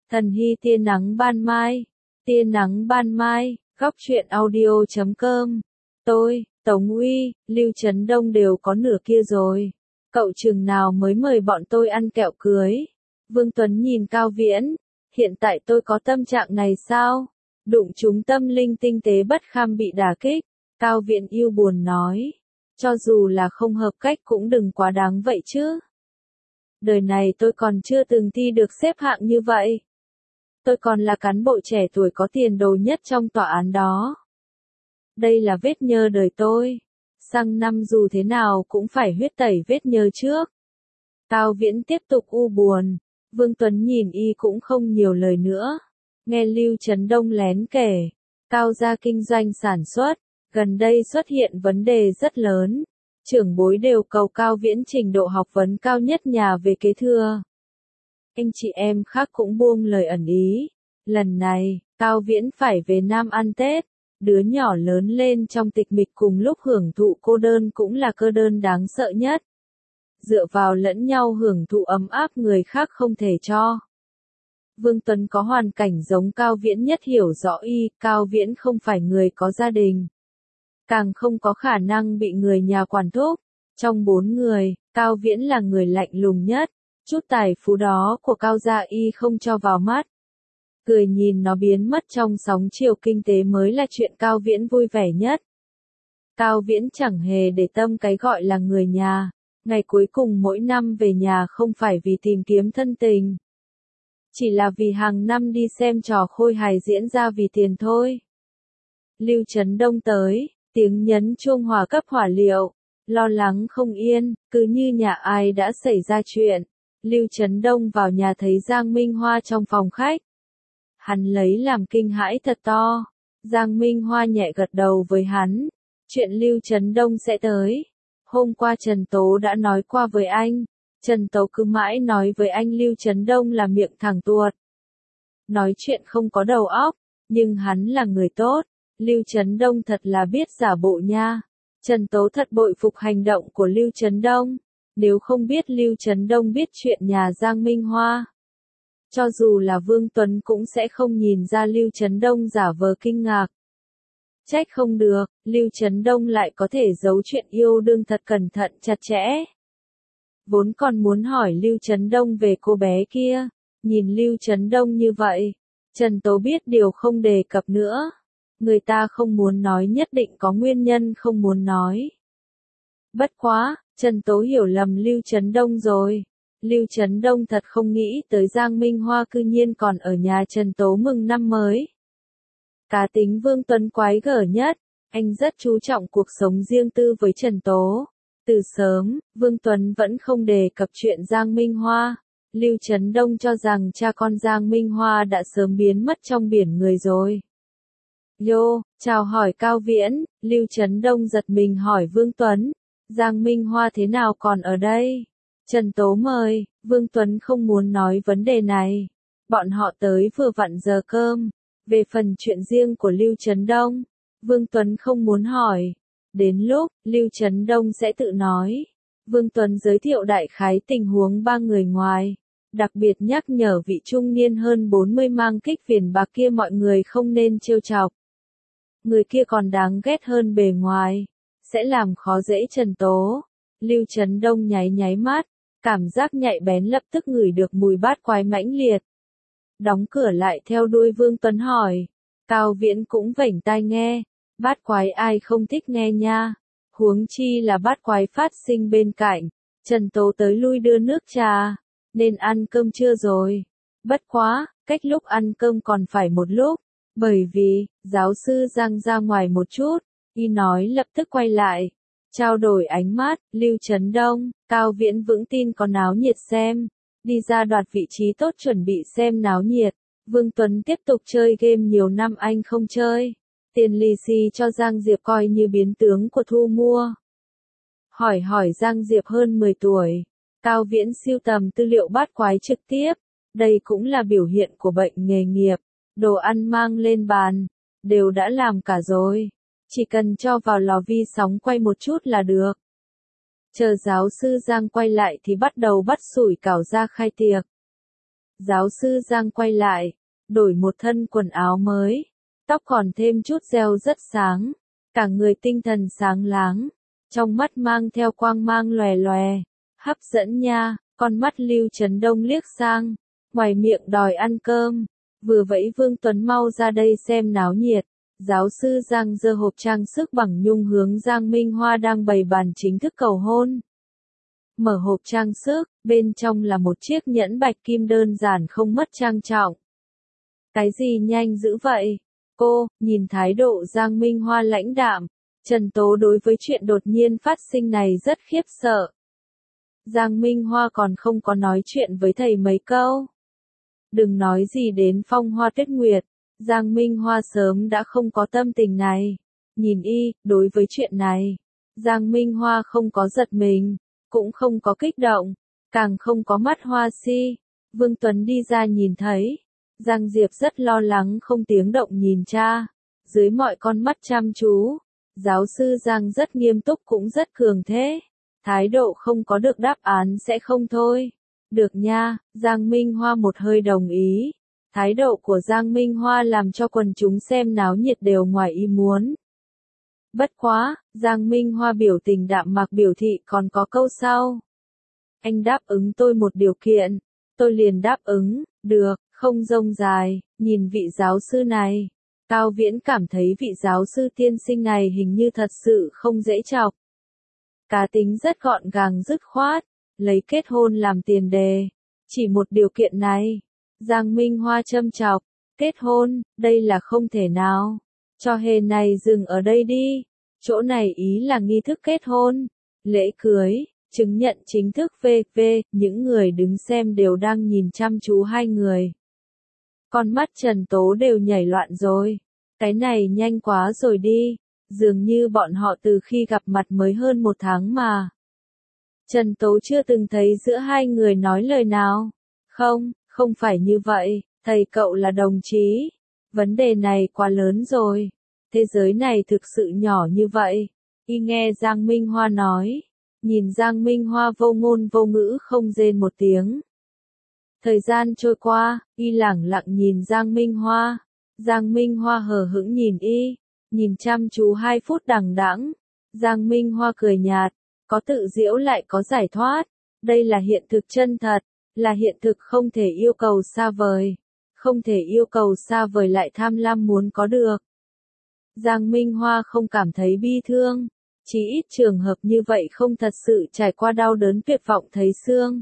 Thần hy tia nắng ban mai. Tia nắng ban mai, góc truyện audio.com. Tôi, Tống Uy, Lưu Trấn Đông đều có nửa kia rồi. Cậu chừng nào mới mời bọn tôi ăn kẹo cưới? Vương Tuấn nhìn Cao Viễn. Hiện tại tôi có tâm trạng này sao? Đụng trúng tâm linh tinh tế bất kham bị đả kích. Cao Viễn yêu buồn nói. Cho dù là không hợp cách cũng đừng quá đáng vậy chứ. Đời này tôi còn chưa từng thi được xếp hạng như vậy. Tôi còn là cán bộ trẻ tuổi có tiền đồ nhất trong tòa án đó. Đây là vết nhơ đời tôi. Sang năm dù thế nào cũng phải huyết tẩy vết nhơ trước. Cao Viễn tiếp tục u buồn. Vương Tuấn nhìn y cũng không nhiều lời nữa. Nghe Lưu Trấn Đông lén kể. Cao gia kinh doanh sản xuất. Gần đây xuất hiện vấn đề rất lớn. Trưởng bối đều cầu Cao Viễn trình độ học vấn cao nhất nhà về kế thừa. Anh chị em khác cũng buông lời ẩn ý. Lần này, Cao Viễn phải về Nam ăn Tết. Đứa nhỏ lớn lên trong tịch mịch cùng lúc hưởng thụ cô đơn cũng là cơ đơn đáng sợ nhất. Dựa vào lẫn nhau hưởng thụ ấm áp người khác không thể cho. Vương Tuấn có hoàn cảnh giống Cao Viễn nhất hiểu rõ y, Cao Viễn không phải người có gia đình. Càng không có khả năng bị người nhà quản thúc. Trong 4 người, Cao Viễn là người lạnh lùng nhất. Chút tài phú đó của Cao gia y không cho vào mắt. Cười nhìn nó biến mất trong sóng chiều kinh tế mới là chuyện Cao Viễn vui vẻ nhất. Cao Viễn chẳng hề để tâm cái gọi là người nhà. Ngày cuối cùng mỗi năm về nhà không phải vì tìm kiếm thân tình. Chỉ là vì hàng năm đi xem trò khôi hài diễn ra vì tiền thôi. Lưu Trấn Đông tới, tiếng nhấn chuông hỏa cấp hỏa liệu. Lo lắng không yên, cứ như nhà ai đã xảy ra chuyện. Lưu Trấn Đông vào nhà thấy Giang Minh Hoa trong phòng khách. Hắn lấy làm kinh hãi thật to. Giang Minh Hoa nhẹ gật đầu với hắn. Chuyện Lưu Trấn Đông sẽ tới. Hôm qua Trần Tố đã nói qua với anh. Trần Tố cứ mãi nói với anh Lưu Trấn Đông là miệng thẳng tuột. Nói chuyện không có đầu óc, nhưng hắn là người tốt. Lưu Trấn Đông thật là biết giả bộ nha. Trần Tố thật bội phục hành động của Lưu Trấn Đông. Nếu không biết Lưu Trấn Đông biết chuyện nhà Giang Minh Hoa. Cho dù là Vương Tuấn cũng sẽ không nhìn ra Lưu Trấn Đông giả vờ kinh ngạc. Trách không được, Lưu Trấn Đông lại có thể giấu chuyện yêu đương thật cẩn thận chặt chẽ. Vốn còn muốn hỏi Lưu Trấn Đông về cô bé kia. Nhìn Lưu Trấn Đông như vậy, Trần Tố biết điều không đề cập nữa. Người ta không muốn nói nhất định có nguyên nhân không muốn nói. Bất quá, Trần Tố hiểu lầm Lưu Trấn Đông rồi. Lưu Trấn Đông thật không nghĩ tới Giang Minh Hoa cư nhiên còn ở nhà Trần Tố mừng năm mới. Cá tính Vương Tuấn quái gở nhất, anh rất chú trọng cuộc sống riêng tư với Trần Tố. Từ sớm, Vương Tuấn vẫn không đề cập chuyện Giang Minh Hoa. Lưu Trấn Đông cho rằng cha con Giang Minh Hoa đã sớm biến mất trong biển người rồi. Yo, chào hỏi Cao Viễn, Lưu Trấn Đông giật mình hỏi Vương Tuấn. Giang Minh Hoa thế nào còn ở đây? Trần Tố mời, Vương Tuấn không muốn nói vấn đề này. Bọn họ tới vừa vặn giờ cơm. Về phần chuyện riêng của Lưu Trấn Đông, Vương Tuấn không muốn hỏi. Đến lúc, Lưu Trấn Đông sẽ tự nói. Vương Tuấn giới thiệu đại khái tình huống 3 người ngoài. Đặc biệt nhắc nhở vị trung niên hơn 40 mang kích viền bạc kia mọi người không nên trêu chọc. Người kia còn đáng ghét hơn bề ngoài. Sẽ làm khó dễ Trần Tố. Lưu Trấn Đông nháy nháy mắt. Cảm giác nhạy bén lập tức ngửi được mùi bát quái mãnh liệt. Đóng cửa lại theo đuôi Vương Tuấn hỏi. Cao Viễn cũng vểnh tai nghe. Bát quái ai không thích nghe nha. Huống chi là bát quái phát sinh bên cạnh. Trần Tố tới lui đưa nước trà. Nên ăn cơm trưa rồi. Bất quá, cách lúc ăn cơm còn phải một lúc. Bởi vì, giáo sư Giang ra ngoài một chút. Y nói lập tức quay lại. Trao đổi ánh mắt, Lưu Trấn Đông, Cao Viễn vững tin có náo nhiệt xem. Đi ra đoạt vị trí tốt chuẩn bị xem náo nhiệt. Vương Tuấn tiếp tục chơi game nhiều năm anh không chơi. Tiền lì xì cho Giang Diệp coi như biến tướng của thu mua. Hỏi Giang Diệp hơn 10 tuổi. Cao Viễn sưu tầm tư liệu bát quái trực tiếp. Đây cũng là biểu hiện của bệnh nghề nghiệp. Đồ ăn mang lên bàn. Đều đã làm cả rồi. Chỉ cần cho vào lò vi sóng quay một chút là được. Chờ giáo sư Giang quay lại thì bắt đầu bắt sủi cảo ra khai tiệc. Giáo sư Giang quay lại, đổi một thân quần áo mới, tóc còn thêm chút gel rất sáng, cả người tinh thần sáng láng, trong mắt mang theo quang mang lòe lòe, hấp dẫn nha. Con mắt Lưu Trấn Đông liếc sang, ngoài miệng đòi ăn cơm, vừa vẫy Vương Tuấn mau ra đây xem náo nhiệt. Giáo sư Giang giơ hộp trang sức bằng nhung hướng Giang Minh Hoa đang bày bàn chính thức cầu hôn. Mở hộp trang sức, bên trong là một chiếc nhẫn bạch kim đơn giản không mất trang trọng. Cái gì nhanh dữ vậy? Cô, nhìn thái độ Giang Minh Hoa lãnh đạm, Trần Tố đối với chuyện đột nhiên phát sinh này rất khiếp sợ. Giang Minh Hoa còn không có nói chuyện với thầy mấy câu. Đừng nói gì đến Phong Hoa Tuyết Nguyệt, Giang Minh Hoa sớm đã không có tâm tình này. Nhìn y, đối với chuyện này, Giang Minh Hoa không có giật mình, cũng không có kích động, càng không có mắt hoa si. Vương Tuấn đi ra nhìn thấy, Giang Diệp rất lo lắng không tiếng động nhìn cha, dưới mọi con mắt chăm chú. Giáo sư Giang rất nghiêm túc cũng rất cường thế. Thái độ không có được đáp án sẽ không thôi. Được nha, Giang Minh Hoa một hơi đồng ý. Thái độ của Giang Minh Hoa làm cho quần chúng xem náo nhiệt đều ngoài ý muốn. Bất quá, Giang Minh Hoa biểu tình đạm mạc biểu thị còn có câu sau. Anh đáp ứng tôi một điều kiện, tôi liền đáp ứng, được, không rông dài. Nhìn vị giáo sư này, Cao Viễn cảm thấy vị giáo sư tiên sinh này hình như thật sự không dễ chọc. Cá tính rất gọn gàng dứt khoát, lấy kết hôn làm tiền đề. Chỉ một điều kiện này. Giang Minh Hoa châm chọc, kết hôn, đây là không thể nào. Trò hề này dừng ở đây đi. Chỗ này ý là nghi thức kết hôn, lễ cưới, chứng nhận chính thức v.v. Những người đứng xem đều đang nhìn chăm chú hai người. Con mắt Trần Tố đều nhảy loạn rồi. Cái này nhanh quá rồi đi. Dường như bọn họ từ khi gặp mặt mới hơn 1 tháng mà. Trần Tố chưa từng thấy giữa hai người nói lời nào. Không, không phải như vậy, thầy cậu là đồng chí. Vấn đề này quá lớn rồi. Thế giới này thực sự nhỏ như vậy. Y nghe Giang Minh Hoa nói. Nhìn Giang Minh Hoa vô ngôn vô ngữ không rên một tiếng. Thời gian trôi qua, y lẳng lặng nhìn Giang Minh Hoa. Giang Minh Hoa hờ hững nhìn y. Nhìn chăm chú 2 phút đằng đẵng, Giang Minh Hoa cười nhạt, có tự giễu lại có giải thoát. Đây là hiện thực chân thật, là hiện thực không thể yêu cầu xa vời, không thể yêu cầu xa vời lại tham lam muốn có được. Giang Minh Hoa không cảm thấy bi thương, chỉ ít trường hợp như vậy không thật sự trải qua đau đớn tuyệt vọng thấy xương.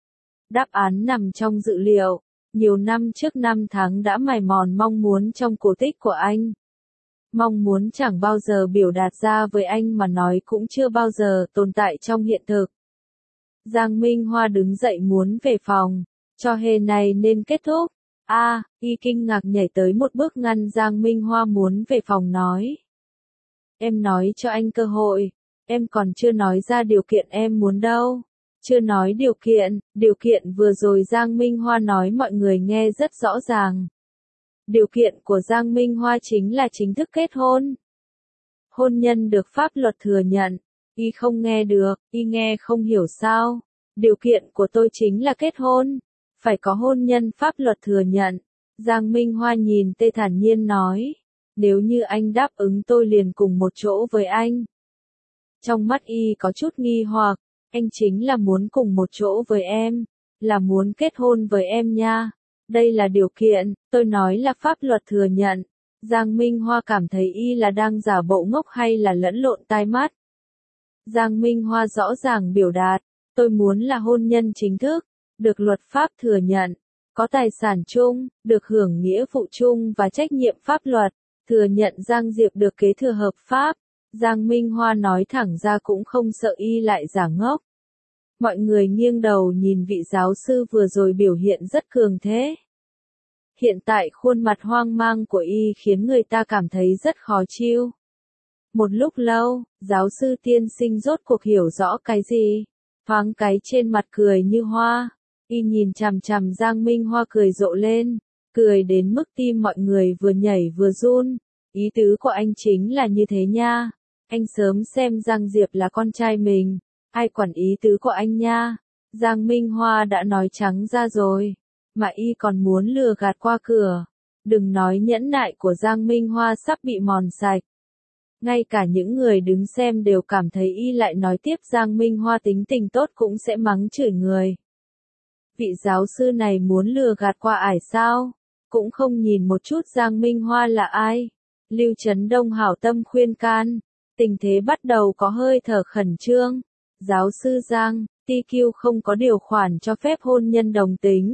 Đáp án nằm trong dự liệu, nhiều năm trước 5 tháng đã mài mòn mong muốn trong cổ tích của anh. Mong muốn chẳng bao giờ biểu đạt ra với anh mà nói cũng chưa bao giờ tồn tại trong hiện thực. Giang Minh Hoa đứng dậy muốn về phòng, trò hề này nên kết thúc. Y kinh ngạc nhảy tới một bước ngăn Giang Minh Hoa muốn về phòng nói. Em nói cho anh cơ hội, em còn chưa nói ra điều kiện em muốn đâu. Chưa nói điều kiện vừa rồi Giang Minh Hoa nói mọi người nghe rất rõ ràng. Điều kiện của Giang Minh Hoa chính là chính thức kết hôn. Hôn nhân được pháp luật thừa nhận. Y không nghe được, y nghe không hiểu sao. Điều kiện của tôi chính là kết hôn. Phải có hôn nhân pháp luật thừa nhận. Giang Minh Hoa nhìn Tê thản nhiên nói. Nếu như anh đáp ứng tôi liền cùng một chỗ với anh. Trong mắt y có chút nghi hoặc. Anh chính là muốn cùng một chỗ với em. Là muốn kết hôn với em nha. Đây là điều kiện, tôi nói là pháp luật thừa nhận. Giang Minh Hoa cảm thấy y là đang giả bộ ngốc hay là lẫn lộn tai mắt. Giang Minh Hoa rõ ràng biểu đạt, tôi muốn là hôn nhân chính thức, được luật pháp thừa nhận, có tài sản chung, được hưởng nghĩa vụ chung và trách nhiệm pháp luật, thừa nhận Giang Diệp được kế thừa hợp pháp. Giang Minh Hoa nói thẳng ra cũng không sợ y lại giả ngốc. Mọi người nghiêng đầu nhìn vị giáo sư vừa rồi biểu hiện rất cường thế. Hiện tại khuôn mặt hoang mang của y khiến người ta cảm thấy rất khó chịu. Một lúc lâu, giáo sư tiên sinh rốt cuộc hiểu rõ cái gì. Thoáng cái trên mặt cười như hoa. Y nhìn chằm chằm Giang Minh Hoa cười rộ lên. Cười đến mức tim mọi người vừa nhảy vừa run. Ý tứ của anh chính là như thế nha. Anh sớm xem Giang Diệp là con trai mình. Ai quản ý tứ của anh nha. Giang Minh Hoa đã nói trắng ra rồi. mà y còn muốn lừa gạt qua cửa. Đừng nói nhẫn nại của Giang Minh Hoa sắp bị mòn sạch. Ngay cả những người đứng xem đều cảm thấy y lại nói tiếp Giang Minh Hoa tính tình tốt cũng sẽ mắng chửi người. Vị giáo sư này muốn lừa gạt qua ải sao? Cũng không nhìn một chút Giang Minh Hoa là ai. Lưu Chấn Đông hảo tâm khuyên can. Tình thế bắt đầu có hơi thở khẩn trương. Giáo sư Giang, TQ không có điều khoản cho phép hôn nhân đồng tính.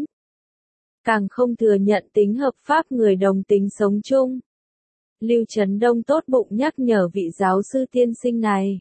Càng không thừa nhận tính hợp pháp người đồng tính sống chung. Lưu Chấn Đông tốt bụng nhắc nhở vị giáo sư tiên sinh này.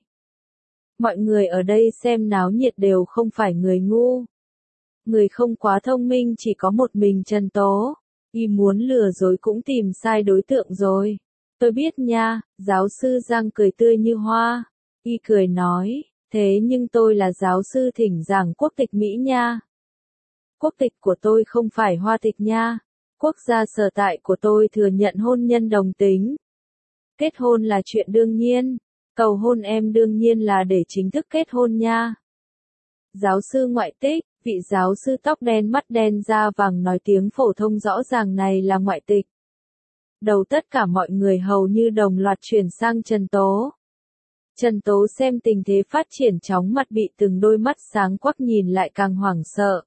Mọi người ở đây xem náo nhiệt đều không phải người ngu. Người không quá thông minh chỉ có một mình Trần Tố. Y muốn lừa dối cũng tìm sai đối tượng rồi. Tôi biết nha, giáo sư Giang cười tươi như hoa. Y cười nói, thế nhưng tôi là giáo sư thỉnh giảng quốc tịch Mỹ nha. Quốc tịch của tôi không phải Hoa tịch nha. Quốc gia sở tại của tôi thừa nhận hôn nhân đồng tính. Kết hôn là chuyện đương nhiên. Cầu hôn em đương nhiên là để chính thức kết hôn nha. Giáo sư ngoại tịch, vị giáo sư tóc đen mắt đen da vàng nói tiếng phổ thông rõ ràng này là ngoại tịch. Đầu tất cả mọi người hầu như đồng loạt chuyển sang Trần Tố. Trần Tố xem tình thế phát triển chóng mặt bị từng đôi mắt sáng quắc nhìn lại càng hoảng sợ.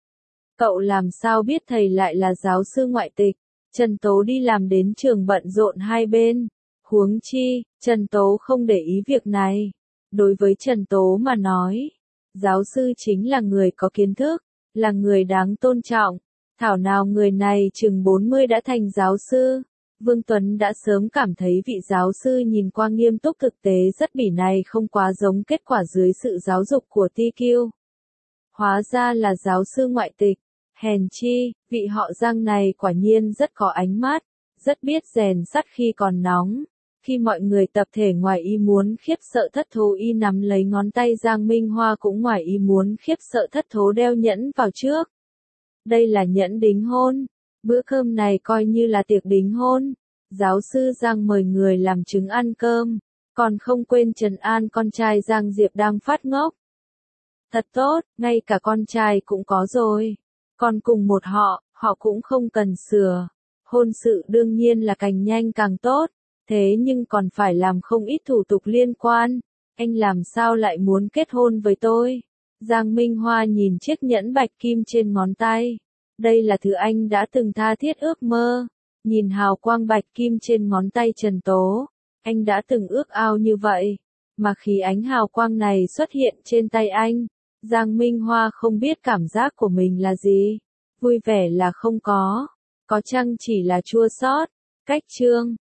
Cậu làm sao biết thầy lại là giáo sư ngoại tịch? Trần Tố đi làm đến trường bận rộn hai bên. Huống chi, Trần Tố không để ý việc này. Đối với Trần Tố mà nói, giáo sư chính là người có kiến thức, là người đáng tôn trọng. Thảo nào người này chừng 40 đã thành giáo sư. Vương Tuấn đã sớm cảm thấy vị giáo sư nhìn qua nghiêm túc thực tế rất bỉ này không quá giống kết quả dưới sự giáo dục của TQ. Hóa ra là giáo sư ngoại tịch. Hèn chi, vị họ Giang này quả nhiên rất có ánh mắt, rất biết rèn sắt khi còn nóng. Khi mọi người tập thể ngoài ý muốn khiếp sợ thất thố y nắm lấy ngón tay Giang Minh Hoa cũng ngoài ý muốn khiếp sợ thất thố đeo nhẫn vào trước. Đây là nhẫn đính hôn. Bữa cơm này coi như là tiệc đính hôn. Giáo sư Giang mời người làm chứng ăn cơm, còn không quên trấn an con trai Giang Diệp đang phát ngốc. Thật tốt, ngay cả con trai cũng có rồi. Còn cùng một họ cũng không cần sửa. Hôn sự đương nhiên là càng nhanh càng tốt, thế nhưng còn phải làm không ít thủ tục liên quan. Anh làm sao lại muốn kết hôn với tôi? Giang Minh Hoa nhìn chiếc nhẫn bạch kim trên ngón tay. Đây là thứ anh đã từng tha thiết ước mơ. Nhìn hào quang bạch kim trên ngón tay Trần Tố, anh đã từng ước ao như vậy. Mà khi ánh hào quang này xuất hiện trên tay anh, Giang Minh Hoa không biết cảm giác của mình là gì. Vui vẻ là không có chăng chỉ là chua xót. Cách chương